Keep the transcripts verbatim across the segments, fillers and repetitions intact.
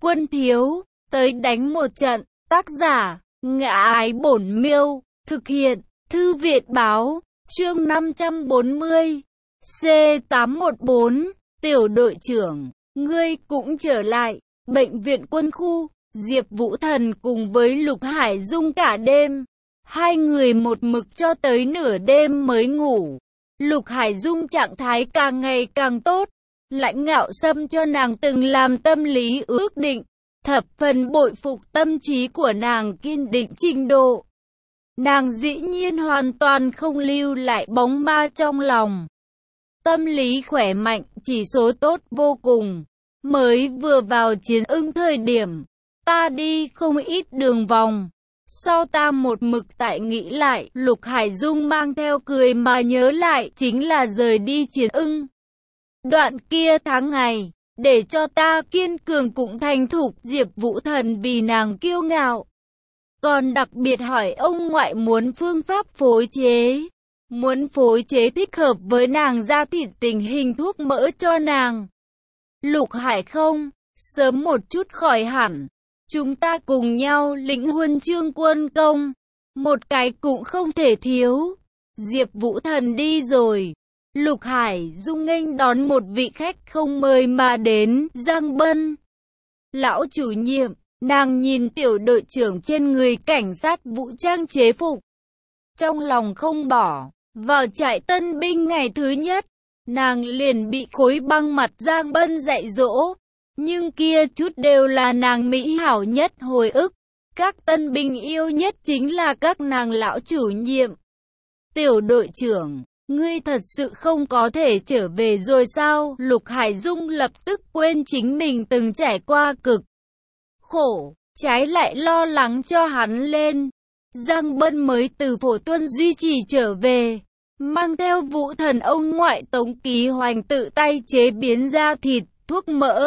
Quân thiếu, tới đánh một trận. Tác giả, Ngã Ái Bổn Miêu. Thực hiện, Thư viện Báo. Chương năm trăm bốn mươi. C tám một bốn. Tiểu đội trưởng, ngươi cũng trở lại. Bệnh viện quân khu. Diệp Vũ Thần cùng với Lục Hải Dung cả đêm. Hai người một mực cho tới nửa đêm mới ngủ. Lục Hải Dung trạng thái càng ngày càng tốt. Lãnh Ngạo Sâm cho nàng từng làm tâm lý ước định. Thập phần bội phục tâm trí của nàng kiên định trình độ. Nàng dĩ nhiên hoàn toàn không lưu lại bóng ma trong lòng. Tâm lý khỏe mạnh, chỉ số tốt vô cùng. Mới vừa vào chiến ưng thời điểm, ta đi không ít đường vòng. Sau ta một mực tại nghĩ lại, Lục Hải Dung mang theo cười mà nhớ lại chính là rời đi chiến ưng. Đoạn kia tháng ngày, để cho ta kiên cường cũng thành thục. Diệp Vũ Thần vì nàng kiêu ngạo, còn đặc biệt hỏi ông ngoại muốn phương pháp phối chế, muốn phối chế thích hợp với nàng da thịt tình hình thuốc mỡ cho nàng. Lục Hải không, sớm một chút khỏi hẳn, chúng ta cùng nhau lĩnh huân chương quân công, một cái cũng không thể thiếu. Diệp Vũ Thần đi rồi, Lục Hải Dung nghênh đón một vị khách không mời mà đến, Giang Bân. Lão chủ nhiệm, nàng nhìn tiểu đội trưởng trên người cảnh sát vũ trang chế phục, trong lòng không bỏ. Vào trại tân binh ngày thứ nhất, nàng liền bị khối băng mặt Giang Bân dạy dỗ. Nhưng kia chút đều là nàng mỹ hảo nhất hồi ức. Các tân binh yêu nhất chính là các nàng lão chủ nhiệm. Tiểu đội trưởng, ngươi thật sự không có thể trở về rồi sao? Lục Hải Dung lập tức quên chính mình từng trải qua cực khổ, trái lại lo lắng cho hắn lên. Giang Bân mới từ Phổ Tuân duy trì trở về, mang theo Vũ Thần ông ngoại Tống Ký Hoành tự tay chế biến ra thịt, thuốc mỡ.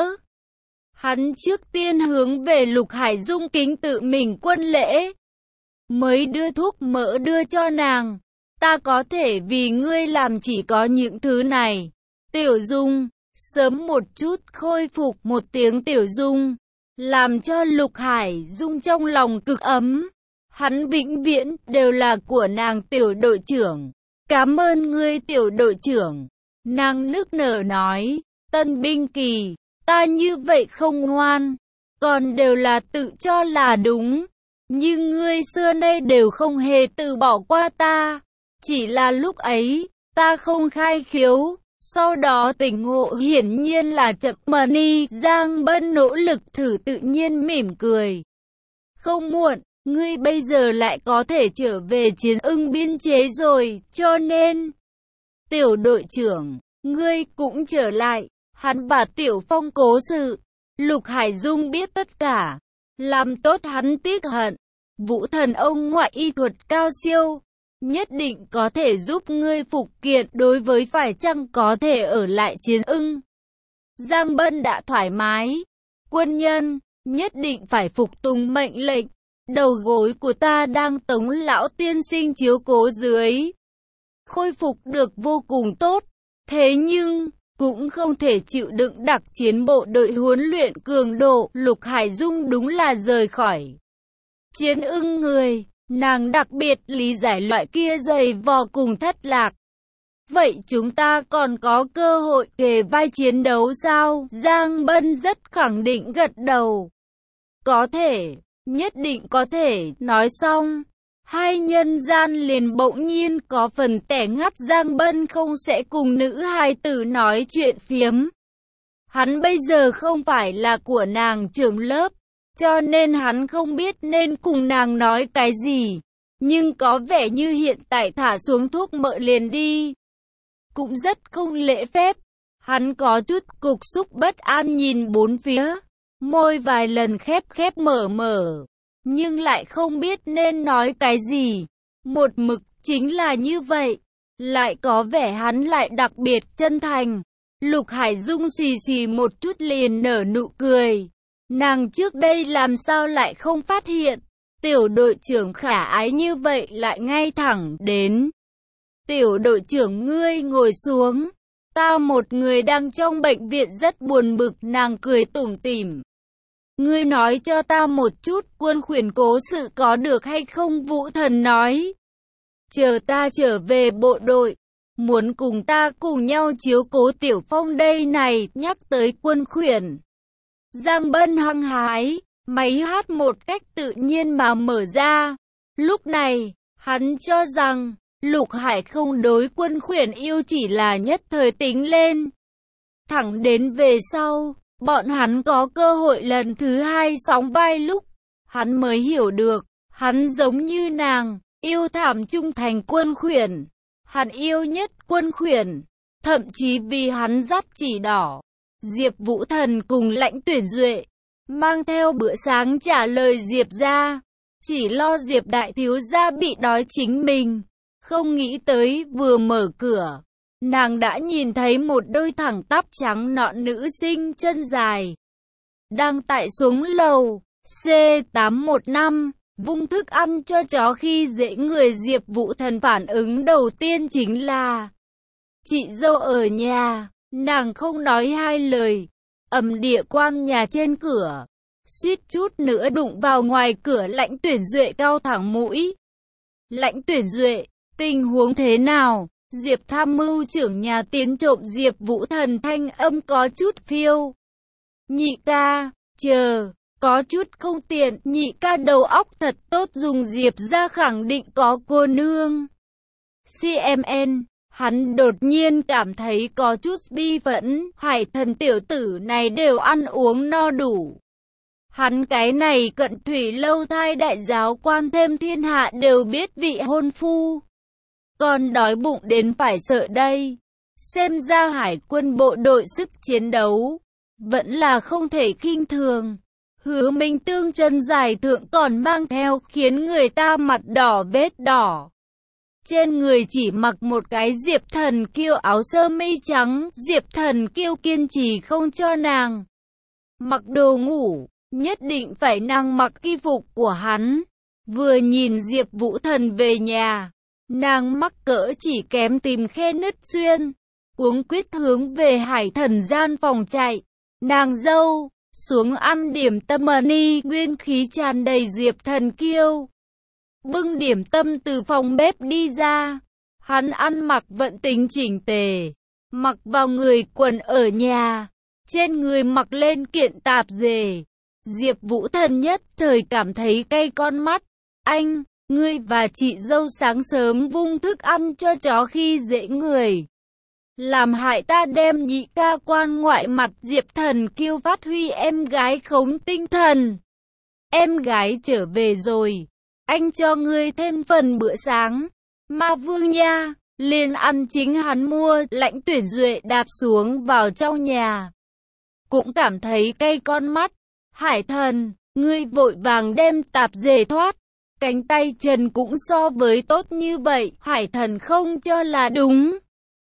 Hắn trước tiên hướng về Lục Hải Dung kính tự mình quân lễ, mới đưa thuốc mỡ đưa cho nàng. Ta có thể vì ngươi làm chỉ có những thứ này. Tiểu Dung, sớm một chút khôi phục. Một tiếng Tiểu Dung, làm cho Lục Hải Dung trong lòng cực ấm. Hắn vĩnh viễn đều là của nàng. Tiểu đội trưởng, cảm ơn ngươi tiểu đội trưởng. Nàng nức nở nói, tân binh kỳ, ta như vậy không ngoan, còn đều là tự cho là đúng. Nhưng ngươi xưa nay đều không hề từ bỏ qua ta. Chỉ là lúc ấy, ta không khai khiếu, sau đó tỉnh ngộ hiển nhiên là chậm mà đi. Giang Bân nỗ lực thử tự nhiên mỉm cười. Không muộn, ngươi bây giờ lại có thể trở về chiến ưng biên chế rồi, cho nên... Tiểu đội trưởng, ngươi cũng trở lại. Hắn và Tiểu Phong cố sự. Lục Hải Dung biết tất cả. Làm tốt hắn tiếc hận. Vũ Thần ông ngoại y thuật cao siêu, nhất định có thể giúp ngươi phục kiện. Đối với phải chăng có thể ở lại chiến ưng, Giang Bân đã thoải mái. Quân nhân, nhất định phải phục tùng mệnh lệnh. Đầu gối của ta đang Tống lão tiên sinh chiếu cố dưới, khôi phục được vô cùng tốt. Thế nhưng, cũng không thể chịu đựng đặc chiến bộ đội huấn luyện cường độ. Lục Hải Dung đúng là rời khỏi chiến ưng người. Nàng đặc biệt lý giải loại kia dày vò cùng thất lạc. Vậy chúng ta còn có cơ hội kề vai chiến đấu sao? Giang Bân rất khẳng định gật đầu. Có thể, nhất định có thể. Nói xong, hai nhân gian liền bỗng nhiên có phần tẻ ngắt. Giang Bân không sẽ cùng nữ hài tử nói chuyện phiếm. Hắn bây giờ không phải là của nàng trưởng lớp, cho nên hắn không biết nên cùng nàng nói cái gì. Nhưng có vẻ như hiện tại thả xuống thuốc mỡ liền đi, cũng rất không lễ phép. Hắn có chút cục xúc bất an nhìn bốn phía, môi vài lần khép khép mở mở, nhưng lại không biết nên nói cái gì. Một mực chính là như vậy, lại có vẻ hắn lại đặc biệt chân thành. Lục Hải Dung xì xì một chút liền nở nụ cười. Nàng trước đây làm sao lại không phát hiện, tiểu đội trưởng khả ái như vậy lại ngay thẳng đến. Tiểu đội trưởng ngươi ngồi xuống, ta một người đang trong bệnh viện rất buồn bực. Nàng cười tủm tỉm. ngươi nói cho ta một chút, Quân Khuyển cố sự có được hay không? Vũ Thần nói, chờ ta trở về bộ đội, muốn cùng ta cùng nhau chiếu cố Tiểu Phong đây này. Nhắc tới Quân Khuyển, Giang Bân hăng hái, máy hát một cách tự nhiên mà mở ra. Lúc này, hắn cho rằng, Lục Hải không đối Quân Khuyển yêu chỉ là nhất thời tính lên. Thẳng đến về sau, bọn hắn có cơ hội lần thứ hai sóng vai lúc, hắn mới hiểu được, hắn giống như nàng, yêu thảm trung thành Quân Khuyển. Hắn yêu nhất Quân Khuyển, thậm chí vì hắn dắt chỉ đỏ. Diệp Vũ Thần cùng Lãnh Tuyển Duệ mang theo bữa sáng trả lời Diệp gia, chỉ lo Diệp đại thiếu gia bị đói chính mình. Không nghĩ tới vừa mở cửa, nàng đã nhìn thấy một đôi thẳng tắp trắng nõn nữ sinh chân dài đang tại xuống lầu C tám một năm vung thức ăn cho chó khi dễ người. Diệp Vũ Thần phản ứng đầu tiên chính là chị dâu ở nhà. Nàng không nói hai lời, ầm địa quang nhà trên cửa, suýt chút nữa đụng vào ngoài cửa. Lãnh Tuyển Duệ cao thẳng mũi. Lãnh Tuyển Duệ, tình huống thế nào? Diệp tham mưu trưởng nhà tiến trộm. Diệp Vũ Thần thanh âm có chút phiêu. Nhị ca, chờ, có chút không tiện. Nhị ca đầu óc thật tốt, dùng Diệp ra khẳng định có cô nương. xê em en, hắn đột nhiên cảm thấy có chút bi phẫn. Hải Thần tiểu tử này đều ăn uống no đủ. Hắn cái này cận thủy lâu thai đại giáo quan thêm thiên hạ đều biết vị hôn phu, còn đói bụng đến phải sợ đây. Xem ra hải quân bộ đội sức chiến đấu vẫn là không thể khinh thường. Hứa Minh Tương chân dài thượng còn mang theo khiến người ta mặt đỏ vết đỏ. Trên người chỉ mặc một cái Diệp Thần Kiêu áo sơ mi trắng. Diệp Thần Kiêu kiên trì không cho nàng mặc đồ ngủ, nhất định phải nàng mặc y phục của hắn. Vừa nhìn Diệp Vũ Thần về nhà, nàng mắc cỡ chỉ kém tìm khe nứt xuyên, cuống quýt hướng về Hải Thần gian phòng chạy. Nàng dâu, xuống ăn điểm tâm. Ni nguyên khí tràn đầy. Diệp Thần Kiêu bưng điểm tâm từ phòng bếp đi ra. Hắn ăn mặc vẫn tính chỉnh tề, mặc vào người quần ở nhà, trên người mặc lên kiện tạp dề. Diệp Vũ Thần nhất thời cảm thấy cay con mắt. Anh, ngươi và chị dâu sáng sớm vung thức ăn cho chó khi dễ người, làm hại ta đem nhị ca quan ngoại mặt. Diệp Thần Kiêu phát huy em gái khống tinh thần. Em gái trở về rồi, anh cho ngươi thêm phần bữa sáng. Ma Vương nha, liền ăn chính hắn mua. Lãnh Tuyển Duệ đạp xuống vào trong nhà, cũng cảm thấy cay con mắt. Hải Thần, ngươi vội vàng đem tạp dề thoát, cánh tay chân cũng so với tốt như vậy. Hải Thần không cho là đúng.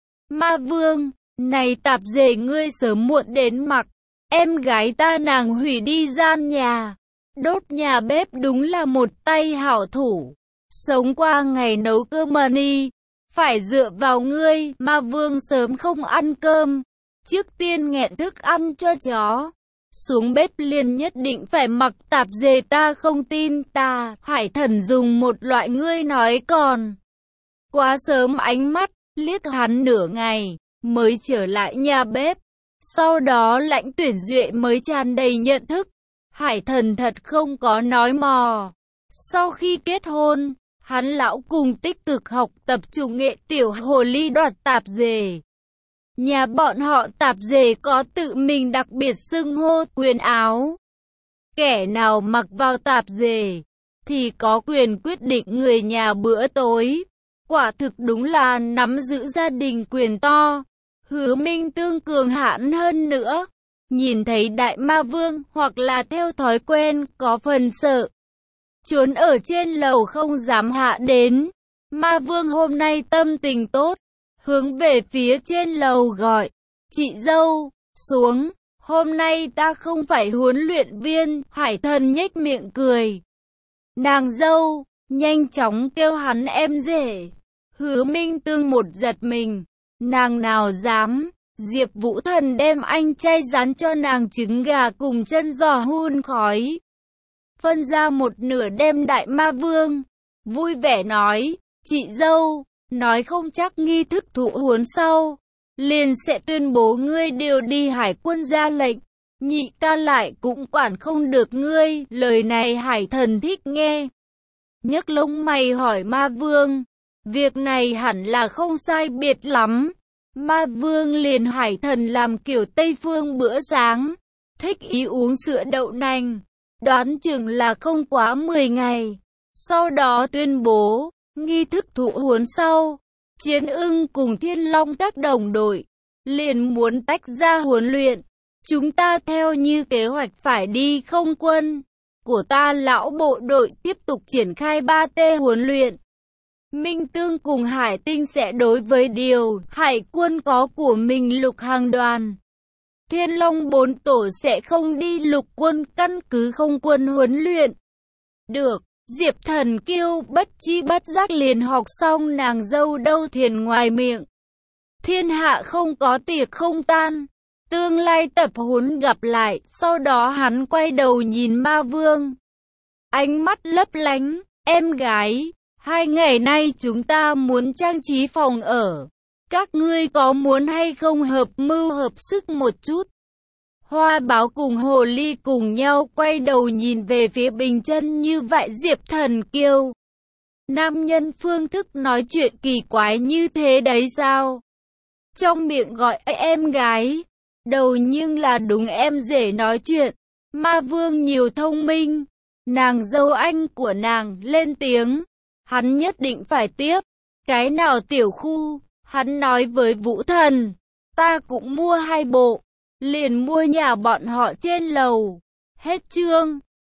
Ma Vương, này tạp dề ngươi sớm muộn đến mặc. Em gái ta nàng hủy đi gian nhà, đốt nhà bếp, đúng là một tay hảo thủ. Sống qua ngày nấu cơm ni, phải dựa vào ngươi. Ma Vương sớm không ăn cơm, trước tiên nghẹn thức ăn cho chó, xuống bếp liền nhất định phải mặc tạp dề. Ta không tin ta. Hải Thần dùng một loại ngươi nói còn quá sớm ánh mắt liếc hắn nửa ngày, mới trở lại nhà bếp. Sau đó Lãnh Tuyển Duệ mới tràn đầy nhận thức, Hải Thần thật không có nói mò. Sau khi kết hôn, hắn lão cùng tích cực học tập chủ nghệ tiểu hồ ly đoạt tạp dề. Nhà bọn họ tạp dề có tự mình đặc biệt xưng hô quyền áo. Kẻ nào mặc vào tạp dề thì có quyền quyết định người nhà bữa tối. Quả thực đúng là nắm giữ gia đình quyền to. Hứa Minh Tương cường hãn hơn nữa, nhìn thấy Đại Ma Vương hoặc là theo thói quen có phần sợ, trốn ở trên lầu không dám hạ đến. Ma Vương hôm nay tâm tình tốt, hướng về phía trên lầu gọi, chị dâu, xuống, hôm nay ta không phải huấn luyện viên. Hải Thần nhếch miệng cười. Nàng dâu, nhanh chóng kêu hắn em rể. Hứa Minh Tương một giật mình, nàng nào dám, Diệp Vũ Thần đem anh trai rán cho nàng trứng gà cùng chân giò hun khói. Phân ra một nửa đem Đại Ma Vương. Vui vẻ nói, chị dâu, nói không chắc nghi thức thụ huấn sau. Liền sẽ tuyên bố ngươi điều đi hải quân ra lệnh. Nhị ca lại cũng quản không được ngươi. Lời này Hải Thần thích nghe. Nhấc lông mày hỏi Ma Vương. Việc này hẳn là không sai biệt lắm. Ma Vương liền Hải Thần làm kiểu Tây Phương bữa sáng. Thích ý uống sữa đậu nành. Đoán chừng là không quá mười ngày. Sau đó tuyên bố, nghi thức thụ huấn sau. Chiến Ưng cùng Thiên Long các đồng đội. Liền muốn tách ra huấn luyện. Chúng ta theo như kế hoạch phải đi không quân. Của ta lão bộ đội tiếp tục triển khai ba T huấn luyện. Minh Tương cùng Hải Tinh sẽ đối với điều hải quân có của mình lục hàng đoàn. Thiên Long bốn tổ sẽ không đi lục quân căn cứ không quân huấn luyện. Được, Diệp Thần Kiêu bất chi bất giác liền học xong nàng dâu đâu thiền ngoài miệng. Thiên hạ không có tiệc không tan. Tương lai tập huấn gặp lại, sau đó hắn quay đầu nhìn Ma Vương. Ánh mắt lấp lánh, em gái, hai ngày nay chúng ta muốn trang trí phòng ở. Các ngươi có muốn hay không hợp mưu hợp sức một chút? Hoa Báo cùng Hồ Ly cùng nhau quay đầu nhìn về phía Bình Chân như vậy Diệp Thần Kiêu. Nam nhân phương thức nói chuyện kỳ quái như thế đấy sao? Trong miệng gọi em gái, đầu nhưng là đúng em rể nói chuyện. Ma Vương nhiều thông minh, nàng dâu anh của nàng lên tiếng, hắn nhất định phải tiếp. Cái nào tiểu khu, hắn nói với Vũ Thần, ta cũng mua hai bộ, liền mua nhà bọn họ trên lầu. Hết chương.